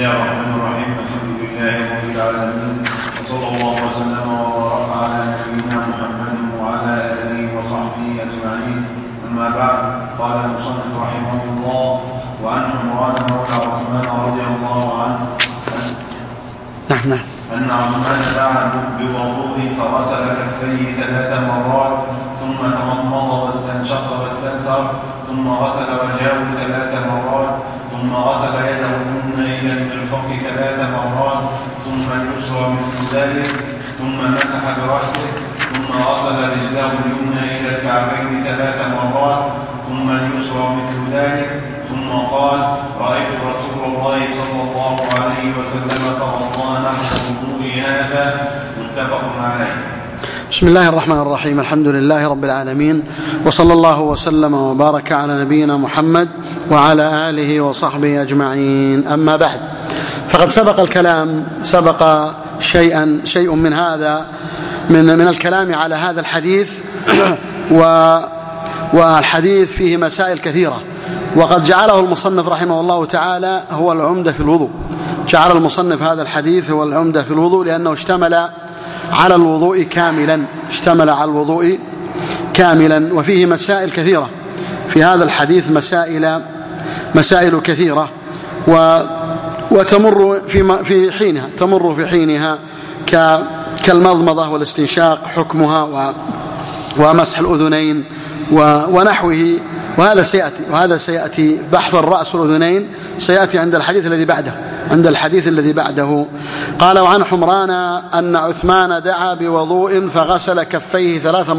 الله الرحمن الرحيم. الحمد لله رب العالمين، وصلى الله وسلم وبارك على نبينا محمد وعلى آله وصحبه أجمعين. أما بعد، قال المصنف رحمه الله: وعن عمران مولى عثمان رضي الله عنه أن عثمان دعا بوضوء فغسل كفيه 3 مرات، ثم تمضمض واستنشق واستنثر، ثم غسل وجهه 3 مرات، ثم غسل يده اليمنى إلى المرفق 3 مرات، ثم اليسرى مثل ذلك، ثم مسح برأسه، ثم غسل رجله اليمنى إلى الكعبين 3 مرات، ثم اليسرى مثل ذلك، ثم قال: رأيت رسول الله صلى الله عليه وسلم توضأ نحو وضوء هذا. متفق عليه. بسم الله الرحمن الرحيم. الحمد لله رب العالمين، وصلى الله وسلم وبارك على نبينا محمد وعلى آله وصحبه أجمعين. أما بعد، فقد سبق شيء من هذا من الكلام على هذا الحديث والحديث فيه مسائل كثيرة، وقد جعله المصنف رحمه الله تعالى هو العمدة في الوضوء. جعل المصنف هذا الحديث هو العمدة في الوضوء لأنه اشتمل على الوضوء كاملا، وفيه مسائل كثيرة في هذا الحديث، مسائل كثيرة، وتمر في حينها كالمضمضة والاستنشاق حكمها، ومسح الأذنين ونحوه، وهذا سيأتي بحث الرأس والأذنين سيأتي عند الحديث الذي بعده. قال: وعن حمران أن عثمان دعا بوضوء فغسل كفيه 3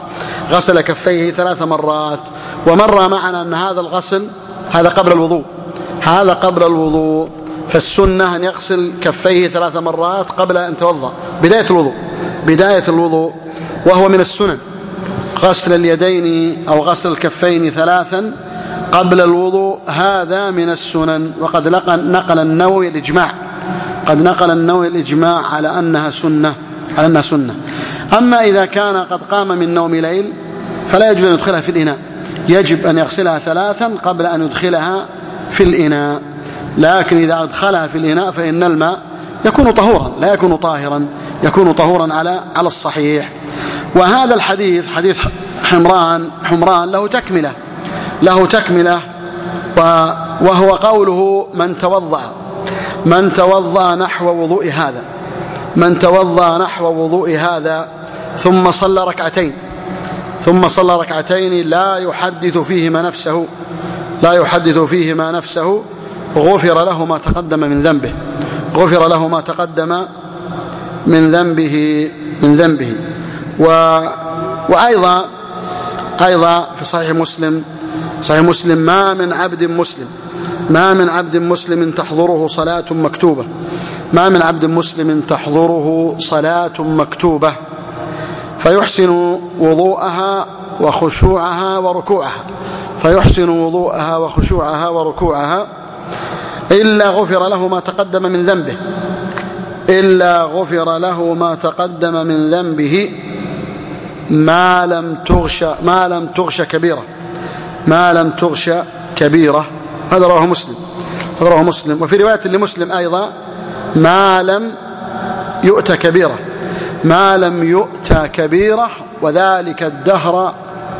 مرات. ومر معنا أن هذا الغسل هذا قبل الوضوء، فالسنة أن يغسل كفيه 3 مرات قبل أن يتوضأ، بداية الوضوء، وهو من السنن غسل اليدين أو غسل الكفين 3 قبل الوضوء، هذا من السنن. وقد نقل النووي الإجماع على أنها سنة. أما إذا كان قد قام من نوم ليل فلا يجوز أن يدخلها في الإناء، يجب أن يغسلها 3 قبل أن يدخلها في الإناء. لكن إذا أدخلها في الإناء فإن الماء يكون طهورا، لا يكون طاهرا، يكون طهورا على الصحيح. وهذا الحديث حديث حمران له تكملة، وهو قوله: من توضأ نحو وضوء هذا ثم صلى ركعتين لا يحدث فيهما نفسه غفر له ما تقدم من ذنبه. وأيضا في صحيح مسلم: ما من عبد مسلم تحضره صلاة مكتوبة فيحسن وضوءها وركوعها إلا غفر له ما تقدم من ذنبه ما لم تغش كبيرة. هذا رواه مسلم. وفي رواية لمسلم أيضا: ما لم يؤت كبيرة وذلك الدهر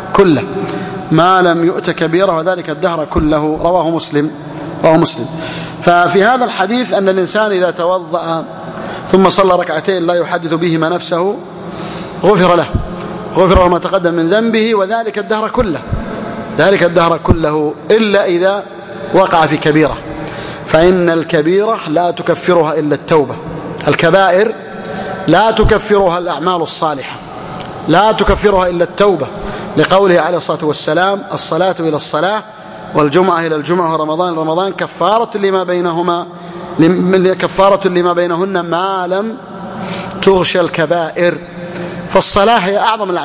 كله. رواه مسلم. ففي هذا الحديث أن الإنسان إذا توضأ ثم صلى ركعتين لا يحدث بهما نفسه غفر له ما تقدم من ذنبه، وذلك الدهر كله إلا إذا وقع في كبيرة، فإن الكبيرة لا تكفرها إلا التوبة. الكبائر لا تكفرها الأعمال الصالحة، لا تكفرها إلا التوبة، لقوله عليه الصلاة والسلام: الصلاة إلى الصلاة والجمعة إلى الجمعة ورمضان إلى رمضان كفارة لما بينهن ما لم تغش الكبائر. فالصلاة هي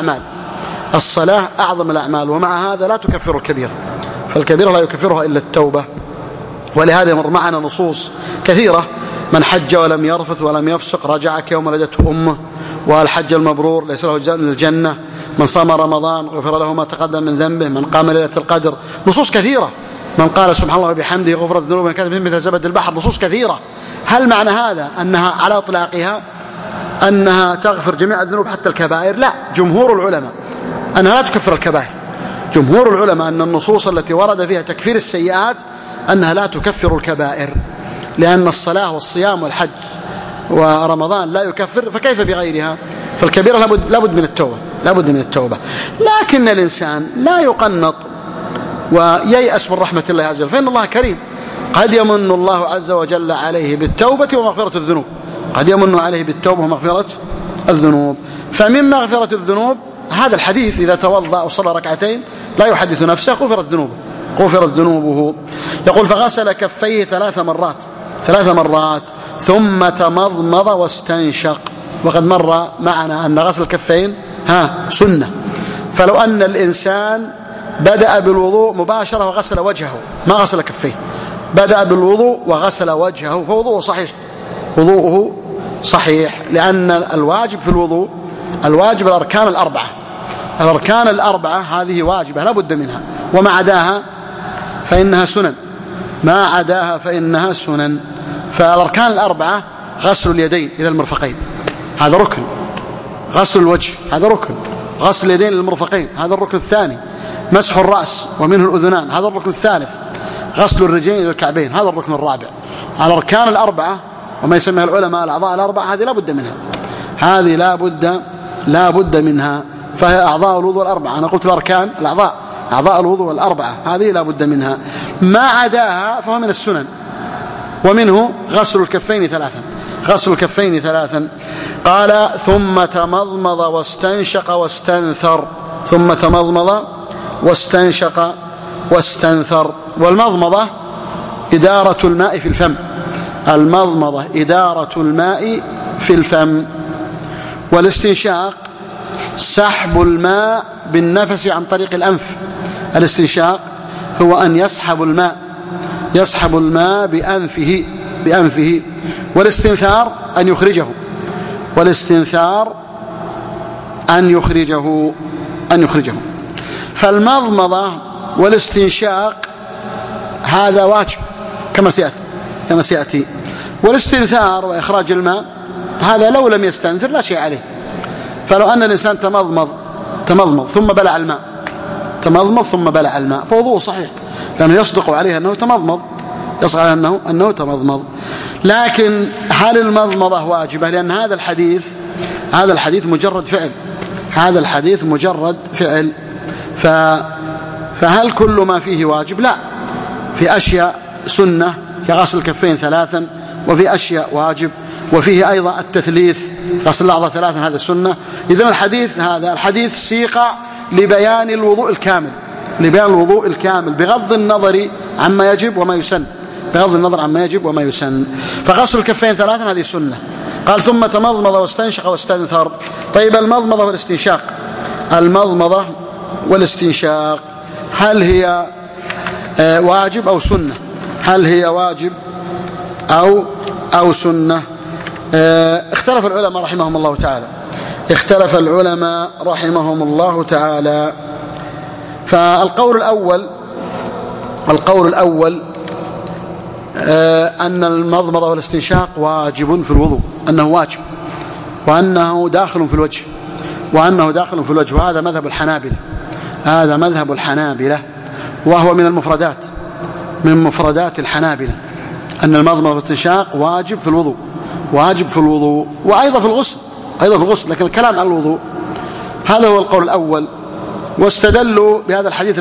أعظم الأعمال، ومع هذا لا تكفر الكبيرة، فالكبيرة لا يكفرها إلا التوبة. ولهذا يمر معنا نصوص كثيرة: من حج ولم يرفث ولم يفسق رجع كيوم ولدته أمه، والحج المبرور ليس له الجنة، من صام رمضان غفر له ما تقدم من ذنبه، من قام ليلة القدر. نصوص كثيرة: من قال سبحان الله وبحمده غفرت ذنوبه كانت مثل زبد البحر. نصوص كثيرة هل معنى هذا أنها على إطلاقها أنها تغفر جميع الذنوب حتى الكبائر؟ لا، جمهور العلماء أنها لا تكفر الكبائر. جمهور العلماء أن النصوص التي ورد فيها تكفير السيئات أنها لا تكفر الكبائر، لأن الصلاة والصيام والحج ورمضان لا يكفر، فكيف بغيرها؟ فالكبيرة لابد من التوبة. لكن الإنسان لا يقنط وييأس من رحمة الله عز وجل، فإن الله كريم. قد يمن الله عز وجل عليه بالتوبة ومغفرة الذنوب، قد يمن عليه بالتوبة ومغفرة الذنوب. فمن مغفرة الذنوب هذا الحديث: إذا توضأ وصلى ركعتين لا يحدث نفسه غفرت ذنوبه. يقول: فغسل كفيه 3 مرات ثم تمضمض واستنشق. وقد مر معنا أن غسل الكفين سنة، فلو أن الإنسان بدأ بالوضوء مباشرة وغسل وجهه ما غسل كفيه، بدأ بالوضوء وغسل وجهه وضوءه صحيح، لأن الواجب في الوضوء الأركان الأربعة هذه واجبة لا بد منها، وما عداها فإنها سنن. فالأركان الأربعة: غسل اليدين إلى المرفقين هذا ركن، غسل الوجه هذا ركن، غسل اليدين إلى المرفقين هذا الركن الثاني، مسح الرأس ومنه الأذنان هذا الركن الثالث، غسل الرجلين إلى الكعبين هذا الركن الرابع. الأركان الأربعة وما يسميها العلماء الأعضاء الأربعة هذه لا بد منها، فهي أعضاء الوضوء الأربعة. أنا قلت الأركان أعضاء الوضوء الأربعة هذه لا بد منها، ما عداها فهو من السنن. ومنه غسل الكفين 3. قال: ثم تمضمض واستنشق واستنثر. والمضمضة إدارة الماء في الفم. والاستنشاق سحب الماء بالنفس عن طريق الأنف. الاستنشاق هو أن يسحب الماء بأنفه. والاستنثار أن يخرجه. فالمضمضة والاستنشاق هذا واجب كما سيأتي. والاستنثار وإخراج الماء هذا لو لم يستنثر لا شيء عليه. فلو أن الإنسان تمضمض ثم بلع الماء فوضوءه صحيح، لأنه يصدق عليه أنه تمضمض. لكن هل المضمضة واجبة؟ لأن هذا الحديث مجرد فعل. فهل كل ما فيه واجب؟ لا، في أشياء سنة كغسل الكفين 3، وفي أشياء واجب، وفيه أيضا التثليث غسل الأعضاء 3 هذا سنة. إذن الحديث سيق لبيان الوضوء الكامل بغض النظر عما يجب وما يسن. فغسل الكفين 3 هذه سنة. قال: ثم تمضمض واستنشق واستنثر. طيب، المضمضة والاستنشاق هل هي واجب أو سنة؟ هل هي واجب أو سنة؟ اختلف العلماء رحمهم الله تعالى. فالقول الأول أن المضمضة والاستنشاق واجب في الوضوء، أنه واجب، وأنه داخل في الوجه، وهذا مذهب الحنابلة، وهو من مفردات الحنابلة، أن المضمضة والاستنشاق واجب في الوضوء وأيضا في الغسل، لكن الكلام عن الوضوء. هذا هو القول الأول. واستدلوا بهذا الحديث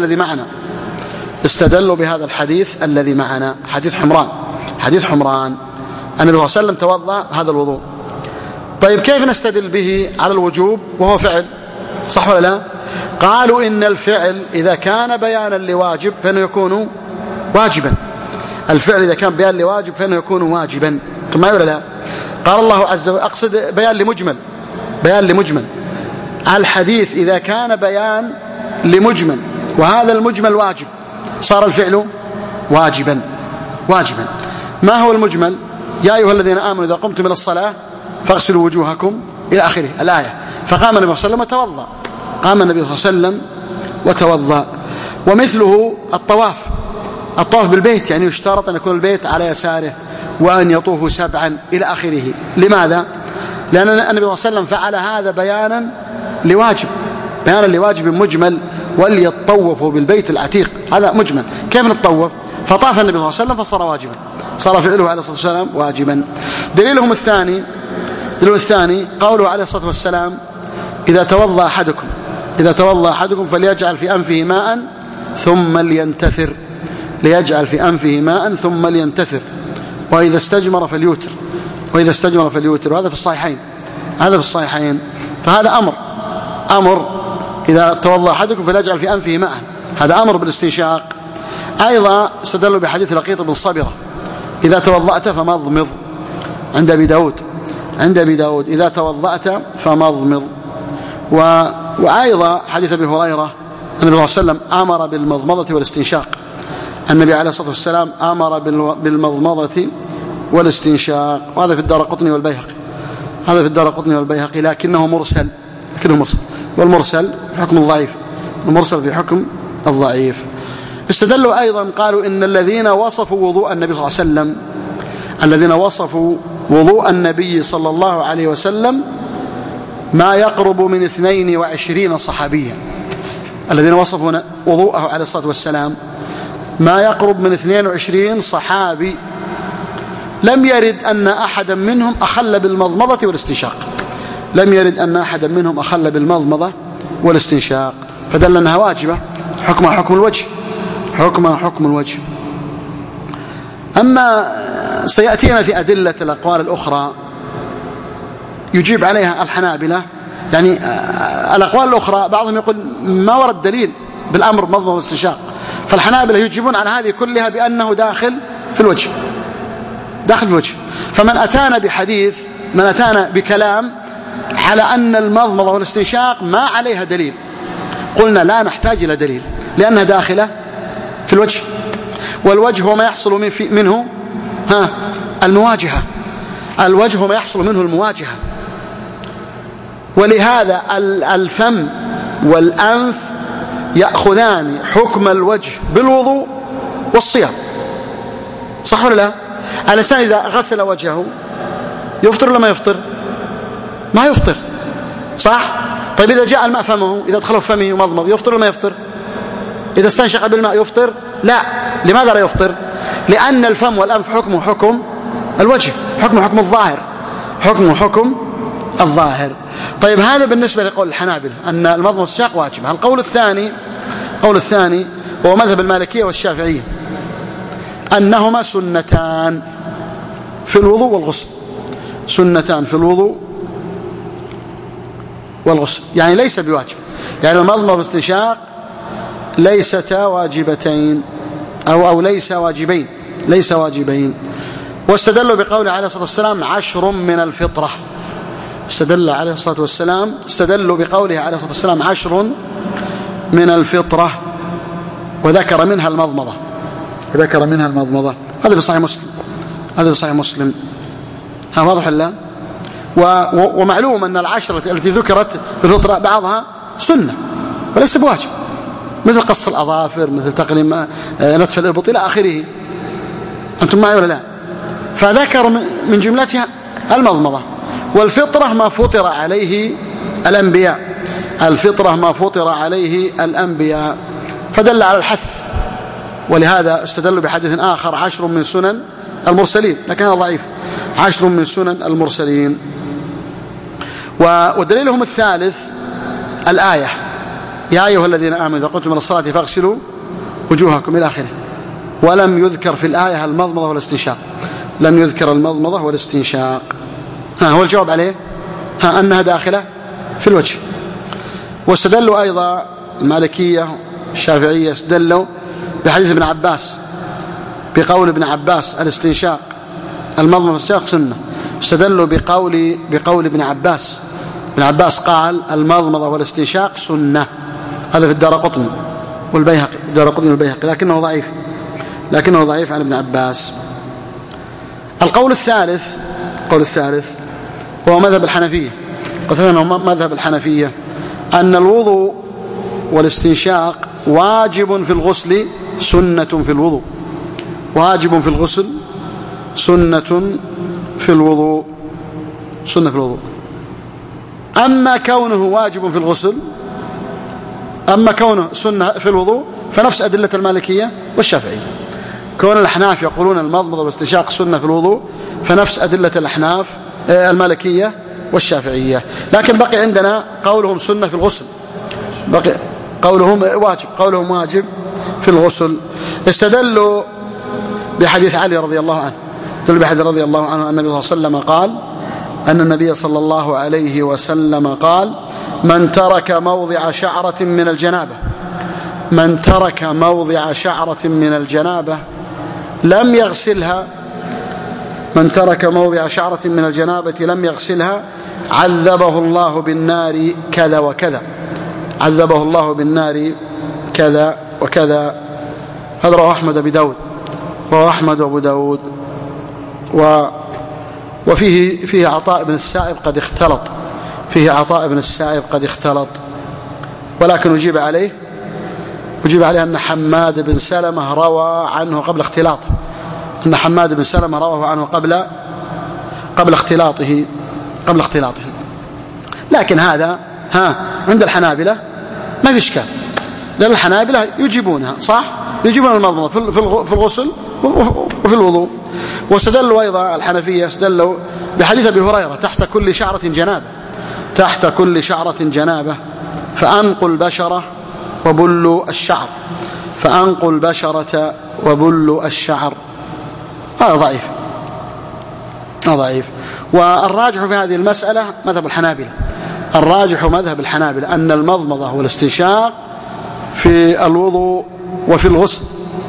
الذي معنا، حديث حمران أن النبي صلى الله عليه وسلم توضأ هذا الوضوء. طيب، كيف نستدل به على الوجوب وهو فعل؟ صح ولا لا؟ قالوا إن الفعل إذا كان بيانا لواجب فإنه يكون واجبا. الفعل إذا كان بيان لواجب فإنه يكون واجبا، كما يقول لا. قال الله عز وجل، أقصد بيان لمجمل. الحديث إذا كان بيان لمجمل وهذا المجمل واجب صار الفعل واجبا. ما هو المجمل؟ يا أيها الذين آمنوا إذا قمتم إلى الصلاة فاغسلوا وجوهكم إلى آخره الآية. فقام النبي صلى الله عليه وسلم وتوضأ. ومثله الطواف بالبيت، يعني يشترط أن يكون البيت على يساره وأن يطوفوا 7 إلى آخره. لماذا؟ لأن النبي صلى الله عليه وسلم فعل هذا بيانا لواجب مجمل، وليطوفوا بالبيت العتيق، هذا مجمل. كيف نتطوف؟ فطاف النبي صلى الله عليه وسلم فصار واجبا، صار فعله عليه الصلاة والسلام واجبا. دليلهم الثاني قوله عليه الصلاة والسلام: إذا توضأ أحدكم فليجعل في أنفه ماء ثم لينتثر، وإذا استجمر فليوتر. وهذا في الصحيحين. فهذا أمر إذا توضأ أحدكم فليجعل في أنفه ماء، هذا أمر بالاستنشاق. أيضا استدلوا بحديث لقيط بن صبرة: إذا توضأت فمضمض، عند أبي داود إذا توضأت فمضمض. وأيضا حديث أبي هريرة النبي صلى الله عليه وسلم أمر بالمضمضة والاستنشاق. النبي عليه الصلاة والسلام أمر بالمضمضة والاستنشاق، وهذا في الدارقطني والبيهقي، لكنه مرسل. والمرسل في حكم الضعيف. استدلوا أيضا قالوا إن الذين وصفوا وضوء النبي صلى الله عليه وسلم ما يقرب من 22 صحابيا. الذين وصفوا وضوءه عليه الصلاة والسلام ما يقرب من 22 صحابي، لم يرد أن أحدا منهم أخل بالمضمضة والاستنشاق، فدل أنها واجبة، حكمها حكم الوجه. أما سيأتينا في أدلة الأقوال الأخرى يجيب عليها الحنابلة، يعني الأقوال الأخرى بعضهم يقول ما ورد دليل بالأمر بمضمضة والاستنشاق، فالحنابلة يجيبون على هذه كلها بأنه داخل في الوجه. فمن أتانا بكلام على أن المضمضة والاستنشاق ما عليها دليل، قلنا لا نحتاج إلى دليل، لأنها داخلة في الوجه. والوجه هو ما يحصل منه المواجهة. ولهذا الفم والأنف يأخذان حكم الوجه بالوضوء والصيام، صح ولا لا؟ الإنسان إذا غسل وجهه يفطر ولا ما يفطر؟ ما يفطر، صح؟ طيب إذا جاء الماء فمه، إذا دخله في فمه ومضمض، يفطر ولا ما يفطر؟ إذا استنشق بالماء يفطر؟ لا. لماذا لا يفطر؟ لأن الفم والأنف حكم الوجه، حكم الظاهر. طيب هذا بالنسبة لقول الحنابلة أن المضمضة والاستنشاق واجب. القول الثاني هو مذهب المالكية والشافعية، أنهما سنتان في الوضوء والغسل، يعني ليس بواجب، يعني المضمضة والاستنشاق ليستا واجبتين أو ليس واجبين. واستدلوا بقوله عليه الصلاة والسلام 10 من الفطرة. استدلوا بقوله عليه الصلاة والسلام 10 من الفطرة، وذكر منها المضمضة. هذا بصحيح مسلم. ها واضح الله؟ ومعلوم أن 10 التي ذكرت في الفطرة بعضها سنة وليس بواجب، مثل قص الأظافر، مثل تقليم نتف الإبط إلى آخره. أنتم معي ولا لا؟ فذكر من جملتها المضمضة. والفطرة ما فطر عليه الأنبياء، فدل على الحث. ولهذا استدلوا بحديث آخر 10 من سنن المرسلين، لكن هذا ضعيف، 10 من سنن المرسلين. ودليلهم الثالث الآية: يا أيها الذين آمنوا إذا قمتم إلى الصلاة فاغسلوا وجوهكم إلى آخره. ولم يذكر في الآية المضمضة والاستنشاق. هو الجواب عليه أنها داخلة في الوجه. واستدلوا أيضا المالكية الشافعية استدلوا بحديث ابن عباس، بقول ابن عباس الاستنشاق المضمضة والاستنشاق سنة. استدلوا بقول ابن عباس قال المضمضة والاستنشاق سنة. هذا في الدارقطني والبيهقي، لكنه ضعيف عن ابن عباس. القول الثالث هو مذهب الحنفية، أن الوضوء والاستنشاق واجب في الغسل، سنة في الوضوء. واجب في الغسل، سنة في الوضوء. سنة في الوضوء. أما كونه واجب في الغسل، أما كونه سنة في الوضوء فنفس أدلة المالكية والشافعية. كون الأحناف يقولون المضمضة والاستنشاق سنة في الوضوء فنفس أدلة الأحناف المالكية والشافعية. لكن بقي عندنا قولهم سنة في الغسل، بقي قولهم واجب في الغسل. استدلوا بحديث علي رضي الله عنه، رضي الله عنه أن النبي صلى الله عليه وسلم قال، أن النبي صلى الله عليه وسلم قال: من ترك موضع شعرة من الجنابة، من ترك موضع شعرة من الجنابة لم يغسلها، من ترك موضع شعرة من الجنابة لم يغسلها عذبه الله بالنار كذا وكذا، عذبه الله بالنار كذا وكذا. هذا رواه أحمد أبي داود، رواه أحمد وأبو داود. وفيه عطاء بن السائب قد اختلط، فيه عطاء بن السائب قد اختلط، ولكن أجيب عليه أن حماد بن سلمة روى عنه قبل اختلاطه، أن حماد بن سلمة رواه عنه قبل اختلاطه. لكن هذا عند الحنابلة ما في إشكال، لأن الحنابلة يجيبونها صح، يجيبون المضمضة في الغسل وفي الوضوء. واستدلوا أيضا الحنفية استدلوا بحديث أبي هريرة: تحت كل شعرة جنابة، تحت كل شعرة جنابة فأنقوا البشرة وبلوا الشعر، فأنقوا البشرة وبلوا الشعر. هذا ضعيف. والراجح في هذه المسألة مذهب الحنابلة، الراجح مذهب الحنابلة أن المضمضة والاستنشاق في الوضوء وفي الغسل،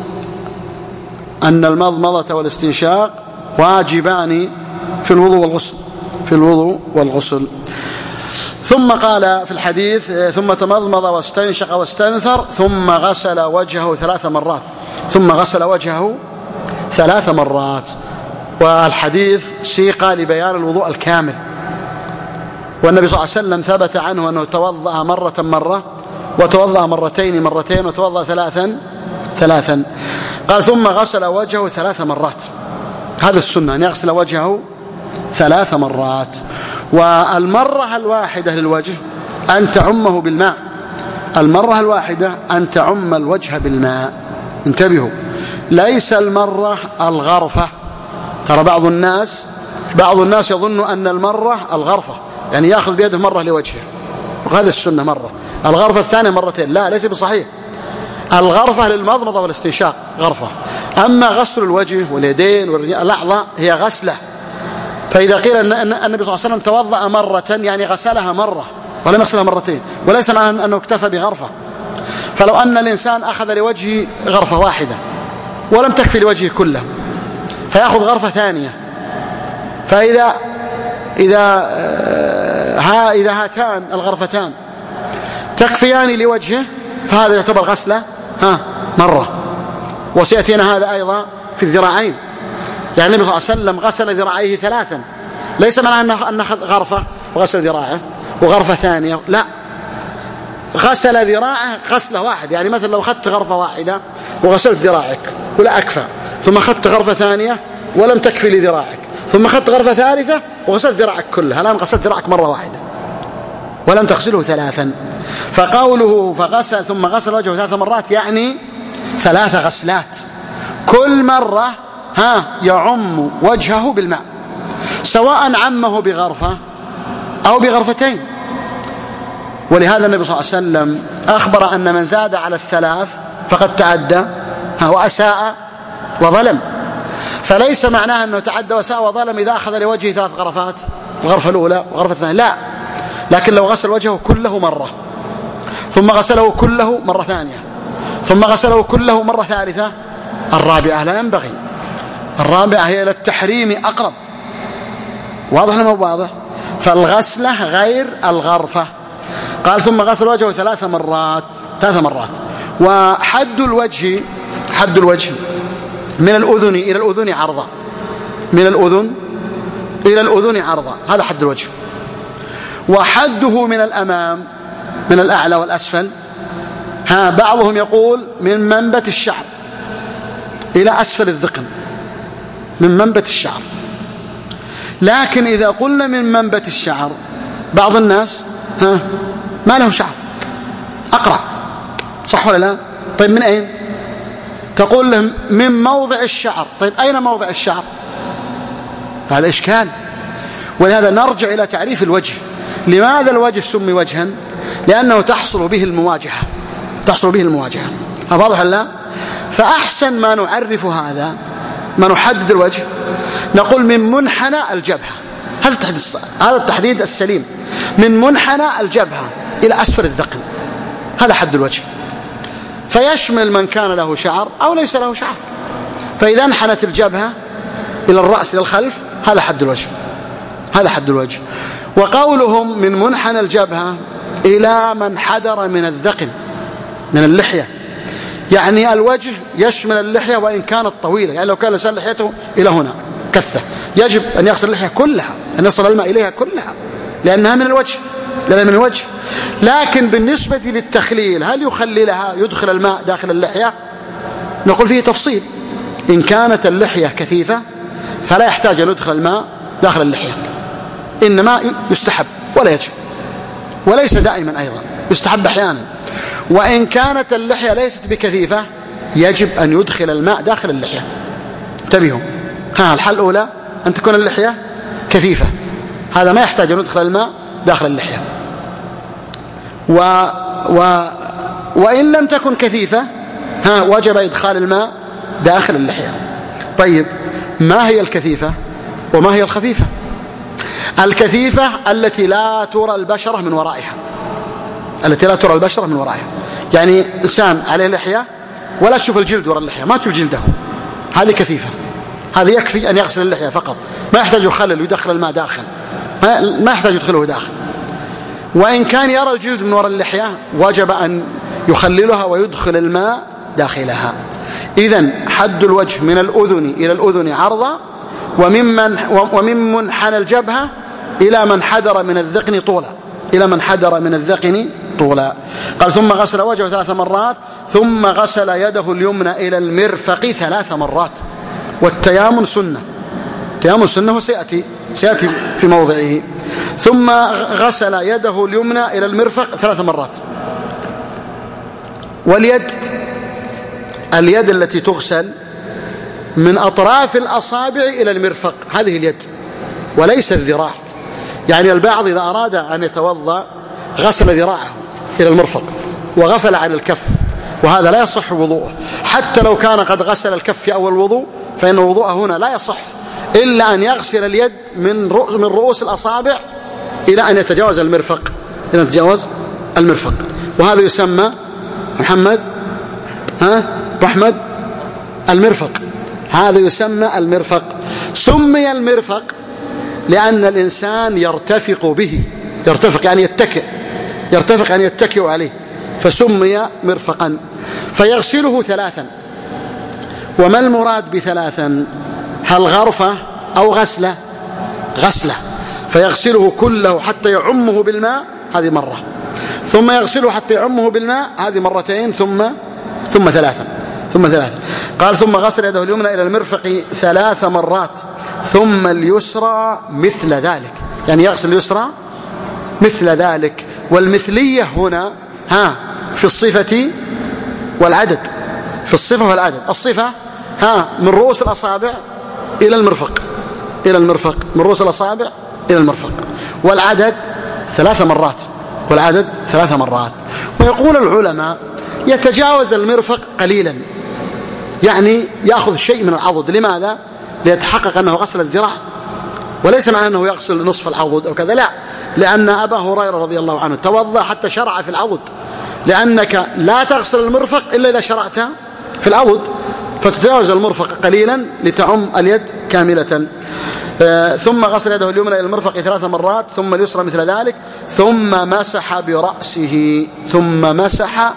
أن المضمضة والاستنشاق واجبان في الوضوء والغسل. ثم قال في الحديث: ثم تمضمض واستنشق واستنثر ثم غسل وجهه 3 مرات، ثم غسل وجهه 3 مرات. والحديث سيق لبيان الوضوء الكامل، والنبي صلى الله عليه وسلم ثبت عنه أنه توضأ مرة وتوضأ مرتين وتوضأ ثلاثا. قال: ثم غسل وجهه 3 مرات. هذا السنة أن يغسل وجهه 3 مرات. والمرة الواحدة للوجه أن تعمه بالماء، المرة الواحدة أن تعم الوجه بالماء. انتبهوا، ليس المرة الغرفة. ترى بعض الناس يظن أن المرة الغرفة، يعني يأخذ بيده مرة لوجهه، وهذا السنة مرة، الغرفة الثانية مرتين. لا، ليس بصحيح. الغرفة للمضمضة والاستنشاق غرفة، أما غسل الوجه واليدين والأعضاء هي غسلة. فإذا قيل أن النبي صلى الله عليه وسلم توضأ مرة يعني غسلها مرة ولم يغسلها مرتين، وليس معنى أنه اكتفى بغرفة. فلو أن الإنسان أخذ لوجهه غرفة واحدة ولم تكفي لوجهه كله فيأخذ غرفة ثانية، فإذا هاتان الغرفتان تكفيان لوجهه فهذا يعتبر غسلة مرة. وسيأتينا هذا أيضا في الذراعين، يعني النبي صلى الله عليه وسلم غسل ذراعيه 3، ليس معنى أن أخذ غرفة وغسل ذراعه وغرفة ثانية، لا، غسل ذراعه غسلة واحد. يعني مثلا لو أخذت غرفة واحدة وغسلت ذراعك ولا أكفى، ثم أخذت غرفة ثانية ولم تكفي لذراعك، ثم أخذت غرفة ثالثة وغسلت ذراعك كلها، الآن غسلت ذراعك مرة واحدة ولم تغسله 3. فقوله فغسل ثم غسل وجهه 3 مرات يعني 3 غسلات، كل مرة يعم وجهه بالماء، سواء عمه بغرفة أو بغرفتين. ولهذا النبي صلى الله عليه وسلم أخبر أن من زاد على 3 فقد تعدى وأساء وظلم. فليس معناه أنه تعدى وأساء وظلم إذا أخذ لوجهه 3 غرفات، الغرفة الأولى والغرفة الثانية، لا، لكن لو غسل وجهه كله مرة، ثم غسله كله مرة ثانية، ثم غسله كله مرة ثالثة، الرابعة لا ينبغي، الرابعة هي إلى التحريم أقرب. واضح ولا مو واضح؟ فالغسلة غير الغرفة. قال ثم غسل وجهه 3 مرات. وحد الوجه من الأذن إلى الأذن عرضا، من الأذن إلى الأذن عرضا، هذا حد الوجه. وحده من الأمام، من الأعلى والأسفل، بعضهم يقول من منبت الشعر إلى أسفل الذقن، من منبت الشعر. لكن إذا قلنا من منبت الشعر بعض الناس ما له شعر، أقرع، صح ولا لا؟ طيب من أين؟ تقول لهم من موضع الشعر. طيب أين موضع الشعر؟ هذا إشكال. ولهذا نرجع إلى تعريف الوجه. لماذا الوجه سمي وجها؟ لأنه تحصل به المواجهة، تحصل به المواجهة. هذا واضح ولا لا؟ فأحسن ما نعرف هذا، ما نحدد الوجه، نقول من منحنى الجبهة. هذا التحديد السليم، من منحنى الجبهة إلى أسفل الذقن، هذا حد الوجه. فيشمل من كان له شعر أو ليس له شعر. فإذا انحنت الجبهة إلى الرأس إلى الخلف، هذا حد الوجه، هذا حد الوجه. وقولهم من منحنى الجبهة إلى من حدر من الذقن، من اللحية، يعني الوجه يشمل اللحية وإن كانت طويلة. يعني لو كان لسان لحيته إلى هنا كثة، يجب أن يغسل اللحية كلها، أن يصل الماء إليها كلها، لأنها من الوجه، لأنها من الوجه. لكن بالنسبة للتخليل، هل يخللها، يدخل الماء داخل اللحية؟ نقول فيه تفصيل. إن كانت اللحية كثيفة فلا يحتاج أن يدخل الماء داخل اللحية، إنما يستحب ولا يجب، وليس دائما أيضا، يستحب أحيانا. وإن كانت اللحية ليست بكثيفة يجب أن يدخل الماء داخل اللحية. انتبهوا، الحالة الأولى أن تكون اللحية كثيفة، هذا ما يحتاج أن يدخل الماء داخل اللحية. وإن لم تكن كثيفة وجب إدخال الماء داخل اللحية. طيب ما هي الكثيفة وما هي الخفيفة؟ الكثيفة التي لا ترى البشرة من ورائها، التي لا ترى البشرة من ورائها. يعني إنسان عليه لحية ولا تشوف الجلد وراء اللحية، ما تشوف جلده، هذه كثيفة. هذا يكفي أن يغسل اللحية فقط، ما يحتاج يخلل ويدخل الماء داخل، ما يحتاج يدخله داخل. وإن كان يرى الجلد من وراء اللحية وجب أن يخللها ويدخل الماء داخلها. إذن حد الوجه من الأذن إلى الأذن عرضا، ومن منحنى الجبهة إلى من حدر من الذقن طولا، إلى من حدر من الذقن طولا. قال ثم غسل وجهه 3 مرات، ثم غسل يده اليمنى إلى المرفق 3 مرات. والتيامن سنة، التيامن سنة وسيأتي في موضعه. ثم غسل يده اليمنى إلى المرفق 3 مرات. واليد، اليد التي تغسل من أطراف الأصابع إلى المرفق، هذه اليد وليس الذراع. يعني البعض إذا أراد أن يتوضأ غسل ذراعه إلى المرفق وغفل عن الكف، وهذا لا يصح وضوءه. حتى لو كان قد غسل الكف في أول وضوء فإن وضوءه هنا لا يصح إلا أن يغسل اليد من رؤوس الأصابع إلى أن يتجاوز المرفق، إلى أن يتجاوز المرفق. وهذا يسمى محمد أحمد المرفق، هذا يسمى المرفق. سمي المرفق لأن الإنسان يرتفق به، يرتفق يعني يتكئ، يرتفق يعني يتكئ عليه، فسمي مرفقا. فيغسله 3. وما المراد ب3؟ هل غرفة أو غسلة؟ غسلة. فيغسله كله حتى يعمه بالماء، هذه مرة، ثم يغسله حتى يعمه بالماء، هذه مرتين، ثم 3. قال ثم غسل يده اليمنى إلى المرفق 3 مرات، ثم اليسرى مثل ذلك، يعني يغسل اليسرى مثل ذلك. والمثلية هنا في الصفة والعدد، في الصفة والعدد. الصفة من رؤوس الأصابع إلى المرفق، إلى المرفق، من رؤوس الأصابع إلى المرفق. والعدد 3 مرات، والعدد 3 مرات. ويقول العلماء يتجاوز المرفق قليلا، يعني يأخذ شيء من العضد. لماذا؟ ليتحقق أنه غسل الذراع، وليس معنى أنه يغسل نصف العضد أو كذا، لا، لأن أبا هريرة رضي الله عنه توضأ حتى شرع في العضد، لأنك لا تغسل المرفق إلا إذا شرعت في العضد، فتتجاوز المرفق قليلا لتعم اليد كاملة. ثم غسل يده اليمنى إلى المرفق 3 مرات، ثم اليسرى مثل ذلك، ثم مسح برأسه، ثم مسح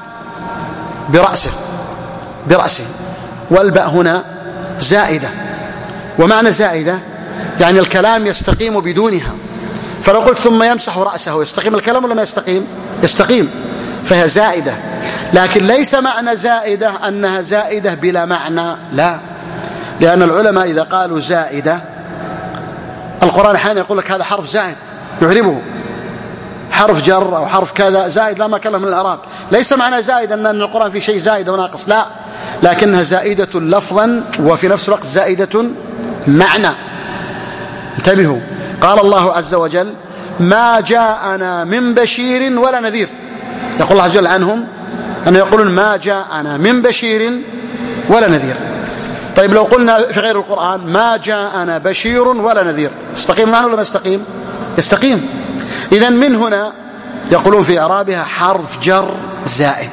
برأسه. والباء هنا زائدة. ومعنى زائدة يعني الكلام يستقيم بدونها. فلو قلت ثم يمسح رأسه، يستقيم الكلام ولا ما يستقيم؟ يستقيم، فهي زائدة. لكن ليس معنى زائدة أنها زائدة بلا معنى، لا، لأن العلماء إذا قالوا زائدة، القرآن أحيانا يقول لك هذا حرف زائد يعربه، حرف جر أو حرف كذا زائد لا مكان له من الإعراب. ليس معنى زائد أن القرآن فيه شيء زائد وناقص، لا، لكنها زائدة لفظا وفي نفس الوقت زائدة معنى. انتبهوا، قال الله عز وجل ما جاءنا من بشير ولا نذير. يقول الله عز وجل عنهم أن يقولون ما جاءنا من بشير ولا نذير. طيب لو قلنا في غير القرآن ما جاءنا بشير ولا نذير، يستقيم معنى ولا ما يستقيم؟ يستقيم. إذن من هنا يقولون في إعرابها حرف جر زائد.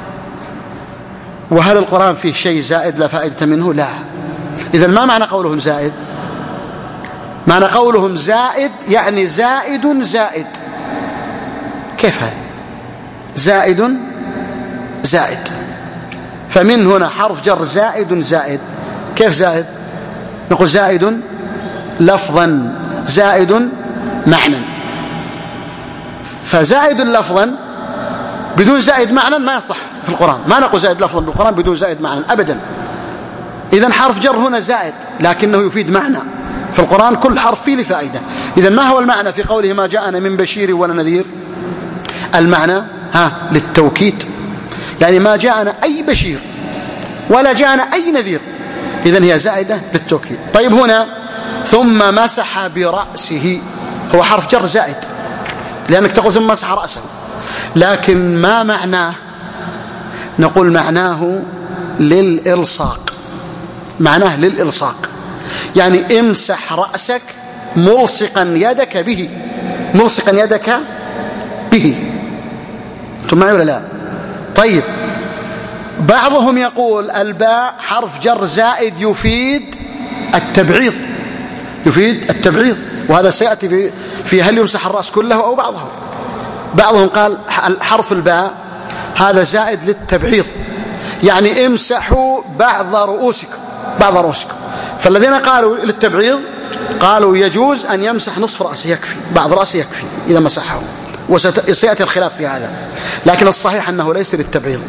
وهل القرآن فيه شيء زائد لا فائدة منه؟ لا. إذن ما معنى قولهم زائد؟ معنى قولهم زائد يعني زائد زائد. كيف هذا؟ زائد زائد. فمن هنا حرف جر زائد زائد. كيف زائد؟ نقول زائد لفظا زائد معنى. فزائد لفظا بدون زائد معنى ما يصلح في القرآن. ما نقول زائد لفظا بالقرآن بدون زائد معنى أبدا. إذن حرف جر هنا زائد لكنه يفيد معنى. في القرآن كل حرف فيه لفائدة. إذن ما هو المعنى في قوله ما جاءنا من بشير ولا نذير؟ المعنى للتوكيد، يعني ما جاءنا أي بشير ولا جاءنا أي نذير، إذن هي زائدة للتوكيد. طيب هنا ثم مسح برأسه، هو حرف جر زائد لأنك تقول ثم مسح رأسه، لكن ما معناه؟ نقول معناه للإلصاق. معناه للإلصاق، يعني امسح رأسك ملصقا يدك به. ملصقا يدك به. انتم معي ولا لا؟ طيب بعضهم يقول الباء حرف جر زائد يفيد التبعيض. يفيد التبعيض، وهذا سيأتي في هل يمسح الرأس كله أو بعضه. بعضهم قال حرف الباء هذا زائد للتبعيض، يعني امسحوا بعض رؤوسكم. بعض رؤوسكم. فالذين قالوا للتبعيض قالوا يجوز أن يمسح نصف رأسه يكفي، بعض رأسه يكفي إذا مسحه، وسيأتي الخلاف في هذا، لكن الصحيح أنه ليس للتبعيض.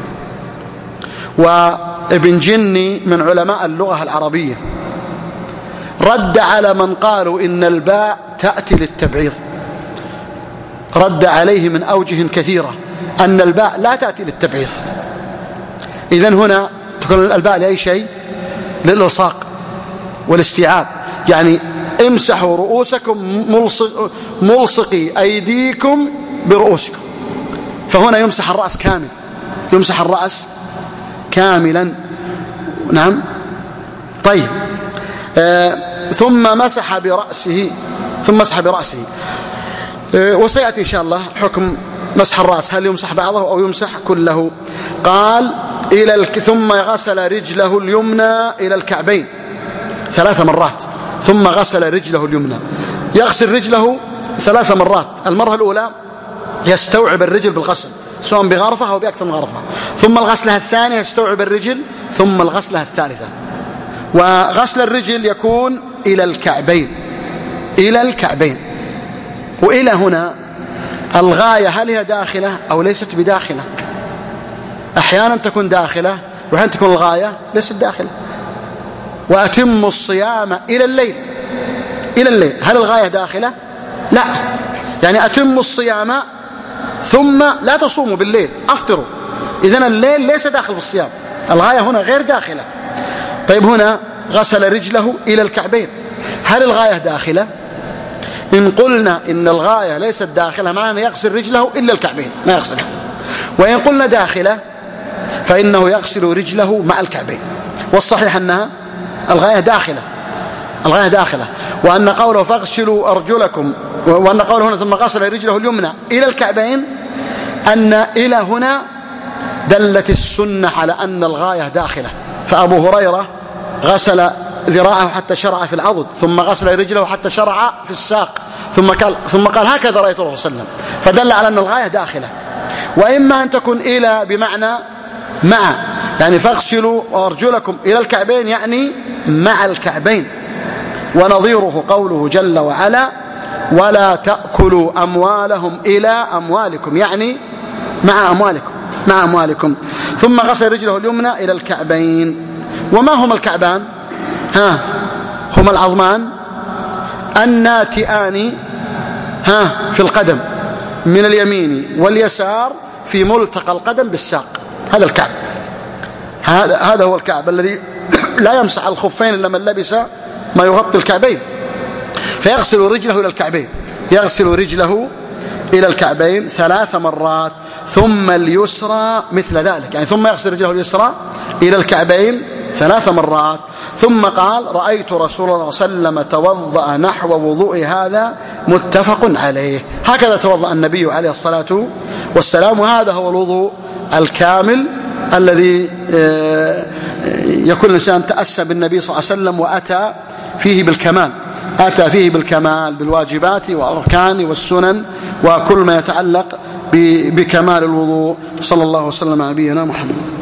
وابن جني من علماء اللغة العربية رد على من قالوا إن الباء تأتي للتبعيض، رد عليه من أوجه كثيرة أن الباء لا تأتي للتبعيض. إذن هنا تكون الباء لأي شيء؟ للإلصاق والاستيعاب، يعني امسحوا رؤوسكم ملصقي أيديكم برؤوسكم. فهنا يمسح الرأس كامل، يمسح الرأس كاملا. نعم. طيب ثم مسح برأسه، ثم مسح برأسه. وسيأتي إن شاء الله حكم مسح الرأس، هل يمسح بعضه أو يمسح كله. قال ثم غسل رجله اليمنى إلى الكعبين 3 مرات. ثم غسل رجله اليمنى، يغسل رجله 3 مرات. المرة الأولى يستوعب الرجل بالغسل سواء بغرفة أو بأكثر من غرفة، ثم الغسلة الثانية يستوعب الرجل، ثم الغسلة الثالثة. وغسل الرجل يكون إلى الكعبين، إلى الكعبين. وإلى هنا الغاية هل هي داخلة أو ليست بداخلة؟ أحيانا تكون داخلة وأحيانا تكون الغاية ليست داخلة. وأتم الصيام إلى الليل، إلى الليل، هل الغاية داخلة؟ لا، يعني أتم الصيام ثم لا تصوموا بالليل، أفطروا. إذن الليل ليس داخل بالصيام، الغاية هنا غير داخلة. طيب هنا غسل رجله إلى الكعبين، هل الغاية داخلة؟ إن قلنا إن الغاية ليست داخلة معنى أن يغسل رجله إلا الكعبين، ما يغسلها. وإن قلنا داخلة فإنه يغسل رجله مع الكعبين. والصحيح أنها الغاية داخلة، الغاية داخلة. وأن قوله فاغسلوا أرجلكم، وأن قوله هنا ثم غسل رجله اليمنى إلى الكعبين، أن إلى هنا دلت السنة على أن الغاية داخلة. فأبو هريرة غسل ذراعه حتى شرع في العضد، ثم غسل رجله حتى شرع في الساق، ثم قال هكذا رأيت الله صلى الله عليه وسلم، فدل على أن الغاية داخلة. وإما أن تكون إلى بمعنى مع، يعني فاغسلوا أرجلكم إلى الكعبين يعني مع الكعبين. ونظيره قوله جل وعلا ولا تأكلوا أموالهم إلى أموالكم، يعني مع أموالكم، مع أموالكم. ثم غسل رجله اليمنى إلى الكعبين. وما هما الكعبان؟ هما العظمان الناتئان في القدم من اليمين واليسار في ملتقى القدم بالساق. هذا الكعب، هذا هو الكعب الذي لا يمسح الخفين إلا من لبس ما يغطي الكعبين. فيغسل رجله إلى الكعبين، يغسل رجله إلى الكعبين 3 مرات، ثم اليسرى مثل ذلك، يعني ثم يغسل رجله اليسرى إلى الكعبين 3 مرات. ثم قال: رأيت رسول الله صلى الله عليه وسلم توضأ نحو وضوء هذا متفق عليه. هكذا توضأ النبي عليه الصلاة والسلام، وهذا هو الوضوء الكامل الذي يكون الإنسان تأسى بالنبي صلى الله عليه وسلم وأتى فيه بالكمال، أتى فيه بالكمال بالواجبات والأركان والسنن وكل ما يتعلق بكمال الوضوء. صلى الله وسلم على نبينا محمد.